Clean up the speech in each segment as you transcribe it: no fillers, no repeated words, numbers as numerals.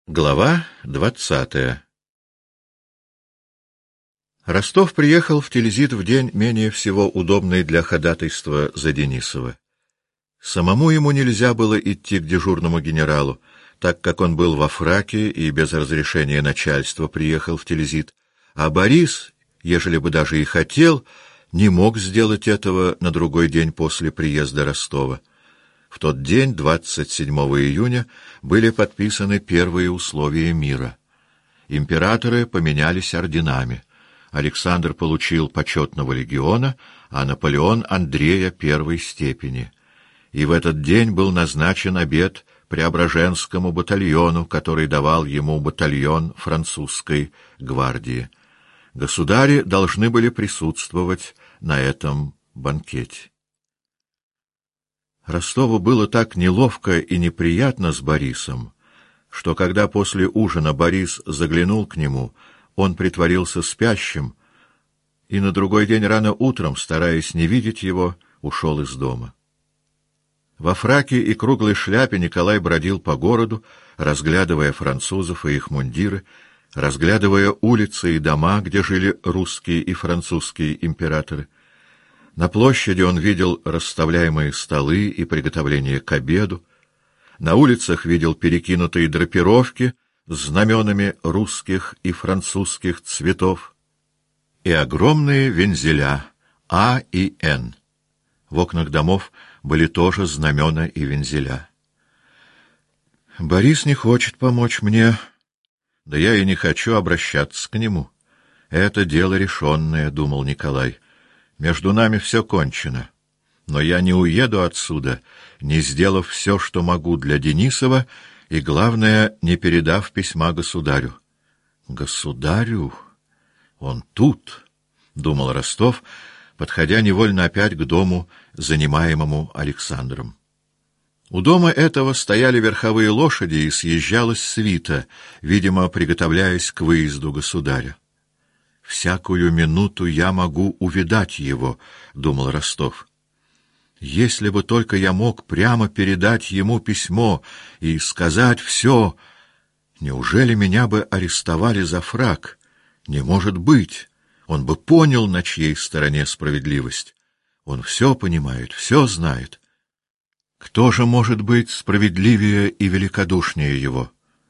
Глава 20. Ростов приехал в Тильзит в день, менее всего удобный для ходатайства за Денисова. Самому ему нельзя было идти к дежурному генералу, так как он был во фраке и без разрешения начальства приехал в Тильзит, а Борис, ежели бы даже и хотел, не мог сделать этого на другой день после приезда Ростова. В тот день, 27 июня, были подписаны первые условия мира. Императоры поменялись орденами. Александр получил почетного легиона, а Наполеон — Андрея первой степени. И в этот день был назначен обед Преображенскому батальону, который давал ему батальон французской гвардии. Государи должны были присутствовать на этом банкете. Ростову было так неловко и неприятно с Борисом, что когда после ужина Борис заглянул к нему, он притворился спящим и на другой день рано утром, стараясь не видеть его, ушел из дома. Во фраке и круглой шляпе Николай бродил по городу, разглядывая французов и их мундиры, разглядывая улицы и дома, где жили русские и французские императоры. На площади он видел расставляемые столы и приготовление к обеду. На улицах видел перекинутые драпировки с знаменами русских и французских цветов и огромные вензеля А и Н. В окнах домов были тоже знамена и вензеля. «Борис не хочет помочь мне, да я и не хочу обращаться к нему. Это дело решенное», — думал Николай. «Между нами все кончено, но я не уеду отсюда, не сделав все, что могу для Денисова, и, главное, не передав письма государю». «Государю? Он тут», — думал Ростов, подходя невольно опять к дому, занимаемому Александром. У дома этого стояли верховые лошади, и съезжалась свита, видимо, приготовляясь к выезду государя. «Всякую минуту я могу увидать его», — думал Ростов. «Если бы только я мог прямо передать ему письмо и сказать все, неужели меня бы арестовали за фрак? Не может быть! Он бы понял, на чьей стороне справедливость. Он все понимает, все знает. Кто же может быть справедливее и великодушнее его?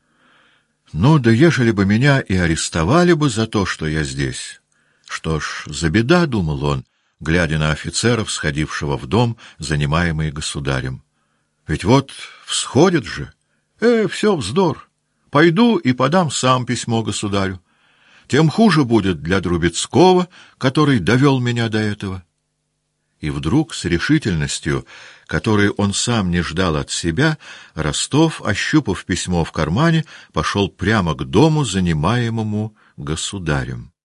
Ну, да ежели бы меня и арестовали бы за то, что я здесь. Что ж, за беда, — думал он, глядя на офицеров, сходившего в дом, занимаемый государем. Ведь вот всходит же. Все вздор. Пойду и подам сам письмо государю. Тем хуже будет для Друбецкого, который довел меня до этого. И вдруг, с решительностью, которой он сам не ждал от себя, Ростов, ощупав письмо в кармане, пошел прямо к дому, занимаемому государем.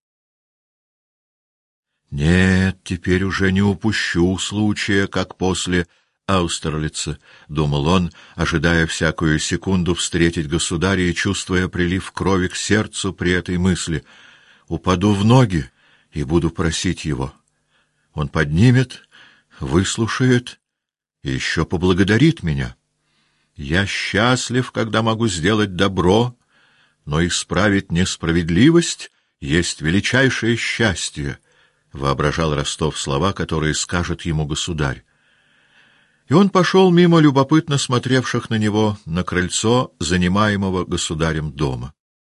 «Нет, теперь уже не упущу случая, как после Аустерлица», — думал он, ожидая всякую секунду встретить государя и чувствуя прилив крови к сердцу при этой мысли. «Упаду в ноги и буду просить его. Он поднимет, выслушает и еще поблагодарит меня. Я счастлив, когда могу сделать добро, но исправить несправедливость есть величайшее счастье», — воображал Ростов слова, которые скажет ему государь. И он пошел мимо любопытно смотревших на него на крыльцо занимаемого государем дома.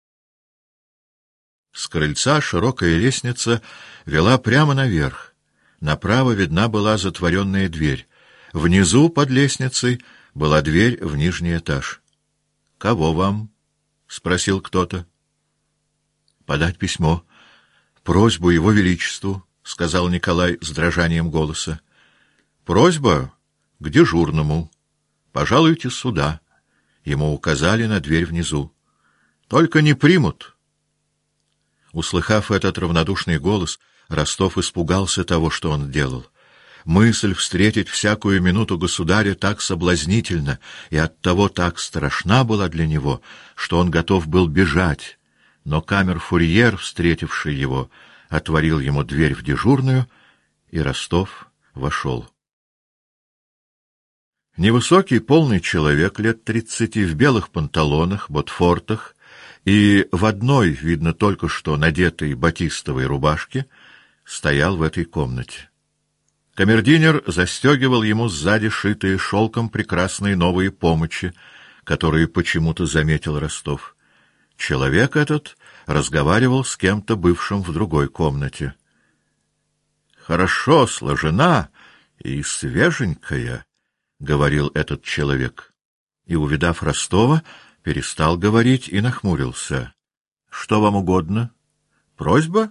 С крыльца широкая лестница вела прямо наверх. Направо видна была затворенная дверь. Внизу, под лестницей, была дверь в нижний этаж. «Кого вам?» — спросил кто-то. «Подать письмо. Просьбу его величеству», — сказал Николай с дрожанием голоса. «Просьба к дежурному. Пожалуйте сюда». Ему указали на дверь внизу. «Только не примут». Услыхав этот равнодушный голос, Ростов испугался того, что он делал. Мысль встретить всякую минуту государя так соблазнительна и оттого так страшна была для него, что он готов был бежать. Но камер-фурьер, встретивший его, отворил ему дверь в дежурную, и Ростов вошел. Невысокий, полный человек лет 30 в белых панталонах, ботфортах и в одной, видно, только что надетой батистовой рубашке, стоял в этой комнате. Камердинер застегивал ему сзади шитые шелком прекрасные новые помощи, которые почему-то заметил Ростов. Человек этот разговаривал с кем-то, бывшим в другой комнате. «Хорошо сложена и свеженькая», — говорил этот человек. И, увидав Ростова, перестал говорить и нахмурился. — Что вам угодно? Просьба?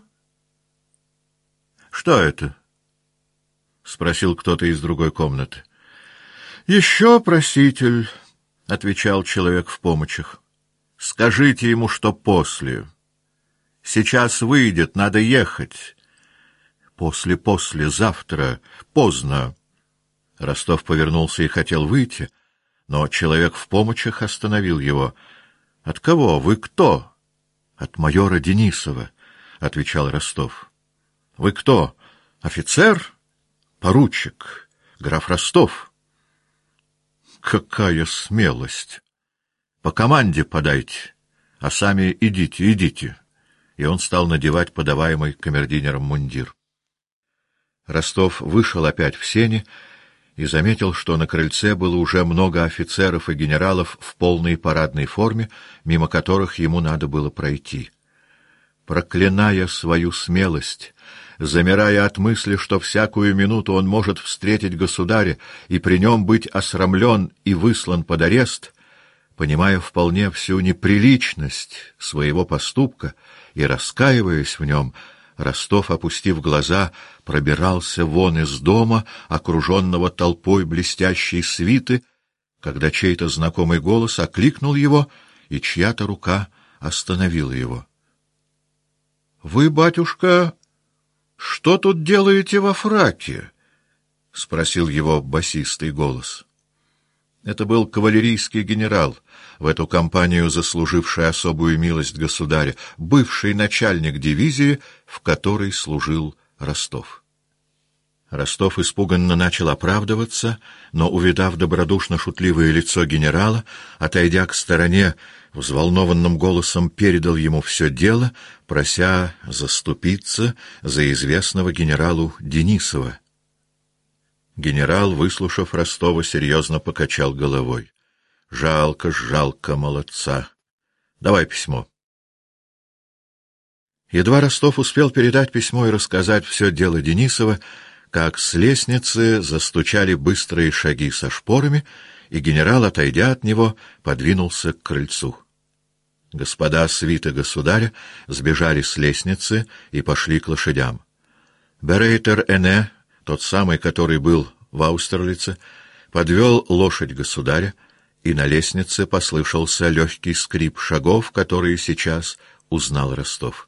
— Что это? — спросил кто-то из другой комнаты. — Еще проситель, — отвечал человек в помощах. — Скажите ему, что после. Сейчас выйдет, надо ехать. — После, завтра, поздно. Ростов повернулся и хотел выйти, но человек в помощах остановил его. — От кого? Вы кто? — От майора Денисова, — отвечал Ростов. — Вы кто? Офицер? Поручик. Граф Ростов. — Какая смелость! По команде подайте, а сами идите, идите. И он стал надевать подаваемый камердинером мундир. Ростов вышел опять в сени и заметил, что на крыльце было уже много офицеров и генералов в полной парадной форме, мимо которых ему надо было пройти. Проклиная свою смелость, замирая от мысли, что всякую минуту он может встретить государя и при нем быть осрамлен и выслан под арест, понимая вполне всю неприличность своего поступка и раскаиваясь в нем, Ростов, опустив глаза, пробирался вон из дома, окруженного толпой блестящей свиты, когда чей-то знакомый голос окликнул его, и чья-то рука остановила его. — Вы, батюшка, что тут делаете во фраке? — спросил его басистый голос. Это был кавалерийский генерал, в эту кампанию заслуживший особую милость государя, бывший начальник дивизии, в которой служил Ростов. Ростов испуганно начал оправдываться, но, увидав добродушно-шутливое лицо генерала, отойдя к стороне, взволнованным голосом передал ему все дело, прося заступиться за известного генералу Денисова. Генерал, выслушав Ростова, серьезно покачал головой. — Жалко, жалко молодца. Давай письмо. Едва Ростов успел передать письмо и рассказать все дело Денисова, как с лестницы застучали быстрые шаги со шпорами, и генерал, отойдя от него, подвинулся к крыльцу. Господа свиты государя сбежали с лестницы и пошли к лошадям. Берейтер Эне, тот самый, который был в Аустерлице, подвел лошадь государя, и на лестнице послышался легкий скрип шагов, которые сейчас узнал Ростов.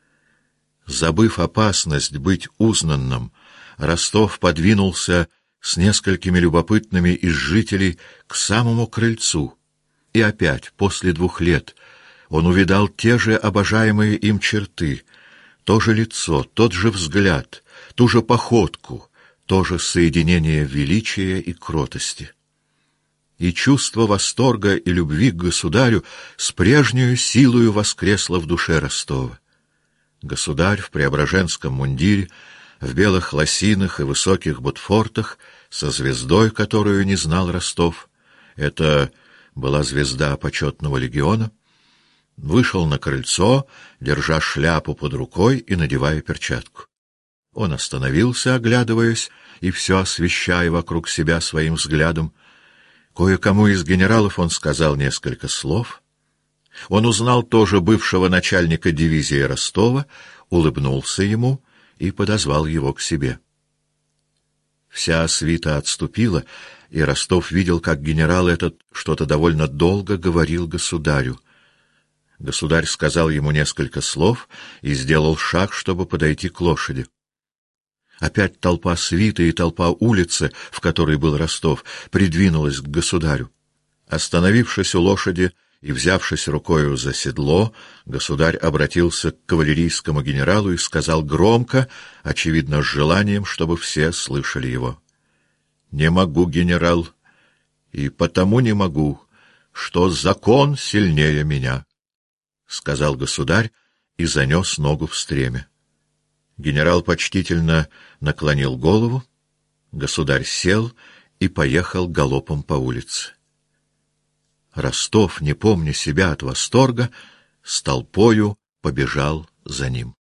Забыв опасность быть узнанным, Ростов подвинулся с несколькими любопытными из жителей к самому крыльцу, и опять, после 2 лет, он увидал те же обожаемые им черты, то же лицо, тот же взгляд, ту же походку, то же соединение величия и кротости. И чувство восторга и любви к государю с прежнею силою воскресло в душе Ростова. Государь в преображенском мундире, в белых лосинах и высоких ботфортах, со звездой, которую не знал Ростов, это была звезда почетного легиона, вышел на крыльцо, держа шляпу под рукой и надевая перчатку. Он остановился, оглядываясь, и все освещая вокруг себя своим взглядом. Кое-кому из генералов он сказал несколько слов. Он узнал тоже бывшего начальника дивизии Ростова, улыбнулся ему и подозвал его к себе. Вся свита отступила, и Ростов видел, как генерал этот что-то довольно долго говорил государю. Государь сказал ему несколько слов и сделал шаг, чтобы подойти к лошади. Опять толпа свиты и толпа улицы, в которой был Ростов, придвинулась к государю. Остановившись у лошади и взявшись рукою за седло, государь обратился к кавалерийскому генералу и сказал громко, очевидно, с желанием, чтобы все слышали его. — Не могу, генерал, и потому не могу, что закон сильнее меня, — сказал государь и занес ногу в стремя. Генерал почтительно наклонил голову, государь сел и поехал галопом по улице. Ростов, не помня себя от восторга, с толпою побежал за ним.